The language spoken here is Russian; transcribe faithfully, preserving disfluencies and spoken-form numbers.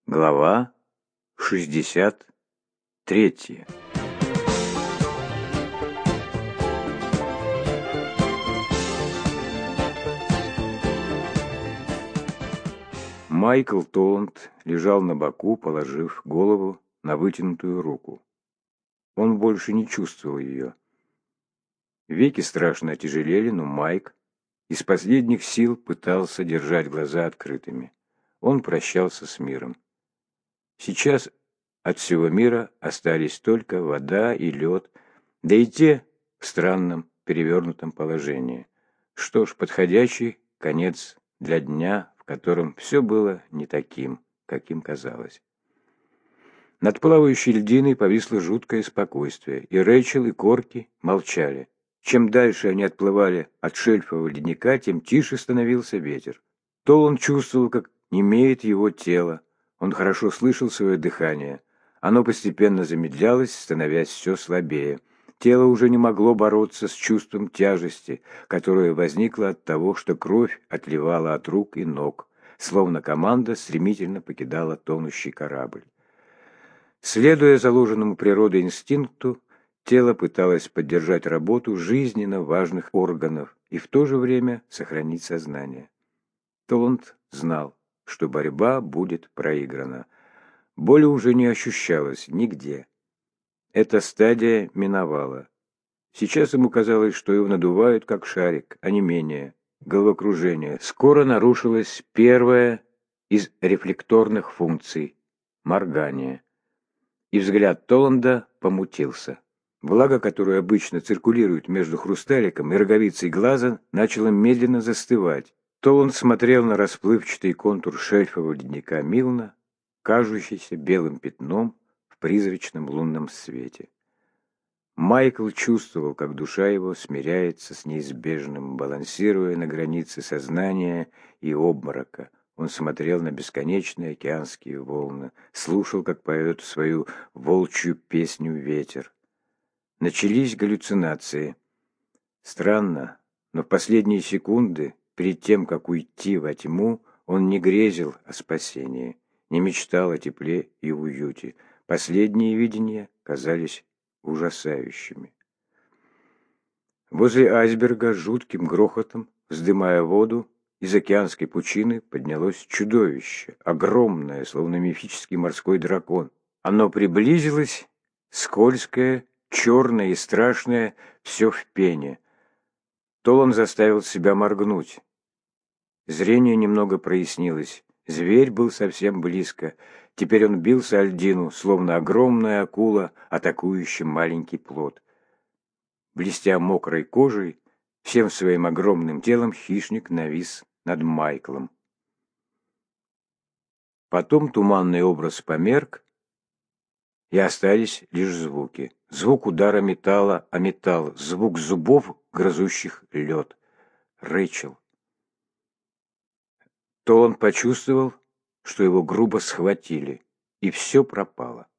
Глава шестьдесят третья. Майкл Толланд лежал на боку, положив голову на вытянутую руку. Он больше не чувствовал ее. Веки страшно отяжелели, но Майк из последних сил пытался держать глаза открытыми. Он прощался с миром. Сейчас от всего мира остались только вода и лед, да и те в странном перевернутом положении. Что ж, подходящий конец для дня, в котором все было не таким, каким казалось. Над плавающей льдиной повисло жуткое спокойствие, и Рэйчел, и Корки молчали. Чем дальше они отплывали от шельфового ледника, тем тише становился ветер. Толланд чувствовал, как немеет его тело. Он хорошо слышал свое дыхание. Оно постепенно замедлялось, становясь все слабее. Тело уже не могло бороться с чувством тяжести, которое возникло от того, что кровь отливала от рук и ног, словно команда стремительно покидала тонущий корабль. Следуя заложенному природой инстинкту, тело пыталось поддержать работу жизненно важных органов и в то же время сохранить сознание. Толланд знал, что борьба будет проиграна. Боли уже не ощущалось нигде. Эта стадия миновала. Сейчас ему казалось, что его надувают, как шарик, а не менее. Головокружение. Скоро нарушилась первая из рефлекторных функций – моргание. И взгляд Толланда помутился. Влага, которая обычно циркулирует между хрусталиком и роговицей глаза, начала медленно застывать. Толланд смотрел на расплывчатый контур шельфового ледника Милна, кажущийся белым пятном в призрачном лунном свете. Майкл чувствовал, как душа его смиряется с неизбежным, балансируя на границе сознания и обморока. Он смотрел на бесконечные океанские волны, слушал, как поет свою волчью песню ветер. Начались галлюцинации. Странно, но в последние секунды, перед тем, как уйти во тьму, он не грезил о спасении, не мечтал о тепле и уюте. Последние видения казались ужасающими. Возле айсберга с жутким грохотом, вздымая воду, из океанской пучины поднялось чудовище, огромное, словно мифический морской дракон. Оно приблизилось, скользкое, черное и страшное, все в пене. Толланд заставил себя моргнуть. Зрение немного прояснилось. Зверь был совсем близко. Теперь он бился о льдину, словно огромная акула, атакующая маленький плод. Блестя мокрой кожей, всем своим огромным телом хищник навис над Майклом. Потом туманный образ померк, и остались лишь звуки. Звук удара металла о металл, звук зубов, грызущих лед. Рэйчел. Толланд почувствовал, что его грубо схватили, и все пропало.